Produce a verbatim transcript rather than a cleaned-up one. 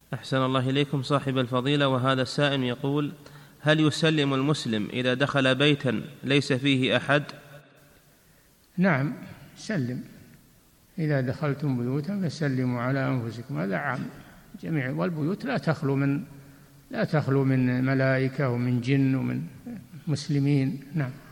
أحسن الله إليكم صاحب الفضيلة. وهذا السائل يقول: هل يسلم المسلم إذا دخل بيتا ليس فيه أحد؟ نعم سلم، إذا دخلتم بيوتا فسلموا على أنفسكم، هذا عام جميع، والبيوت لا تخلو من لا تخلو من ملائكة ومن جن ومن مسلمين. نعم.